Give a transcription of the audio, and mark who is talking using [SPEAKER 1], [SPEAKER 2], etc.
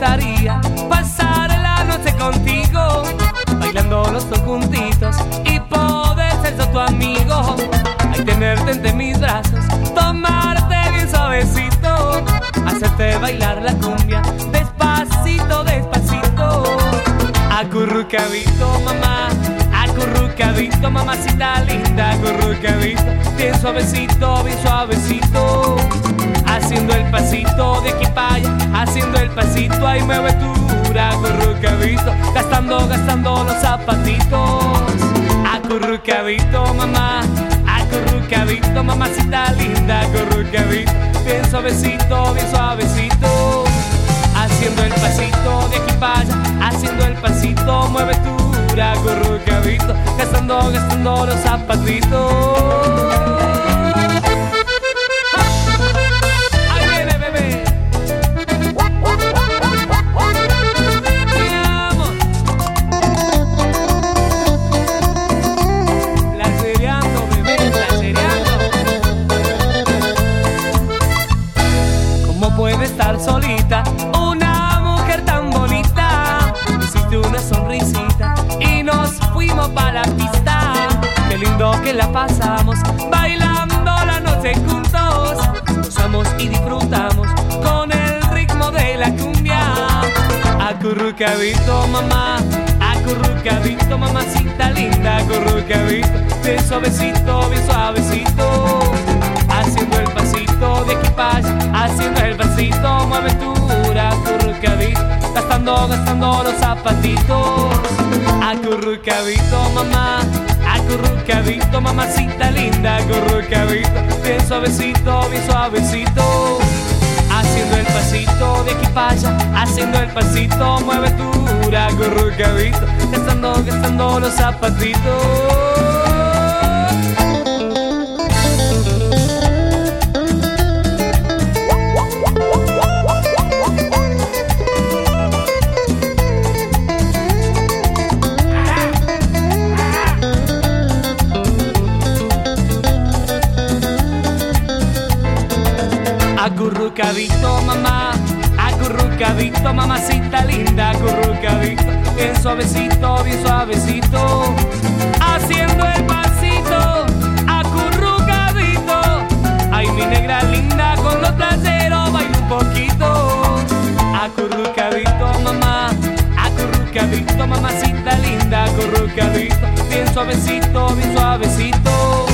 [SPEAKER 1] gustaría pasar la noche contigo, bailando los dos juntitos y poder ser yo tu amigo. Ay, tenerte entre mis brazos, tomarte bien suavecito, hacerte bailar la cumbia despacito, despacito. Acurrucadito, mamá, acurrucadito, mamacita linda, acurrucadito, bien suavecito, bien suavecito. Haciendo el pasito de aquí para allá, haciendo el pasito, ahí mueve tu acurrucadito, gastando los zapatitos. Acurrucadito, mamá, acurrucadito, mamacita linda, acurrucadito, bien suavecito, bien suavecito. Haciendo el pasito de aquí para allá, haciendo el pasito, mueve tu acurrucadito, gastando los zapatitos. Puede estar solita una mujer tan bonita. Hiciste una sonrisita y nos fuimos para la pista. Qué lindo que la pasamos bailando la noche juntos. Gozamos y disfrutamos con el ritmo de la cumbia. Acurrucadito, mamá, acurrucadito, mamacita linda, acurrucadito, bien suavecito, bien suavecito. Haciendo el pasito de aquí para allá, haciendo el pasito, mueve tu acurrucadito, gastando los zapatitos. Acurrucadito, mamá, acurrucadito, mamacita linda, acurrucadito, bien suavecito, bien suavecito. Haciendo el pasito de aquí para allá, haciendo el pasito, mueve tu acurrucadito, gastando los zapatitos. Acurrucadito, mamá, acurrucadito, mamacita linda, acurrucadito, bien suavecito, bien suavecito. Haciendo el pasito, acurrucadito. Ay, mi negra linda, con los traseros baila un poquito. Acurrucadito, mamá, acurrucadito, mamacita linda, acurrucadito, bien suavecito, bien suavecito.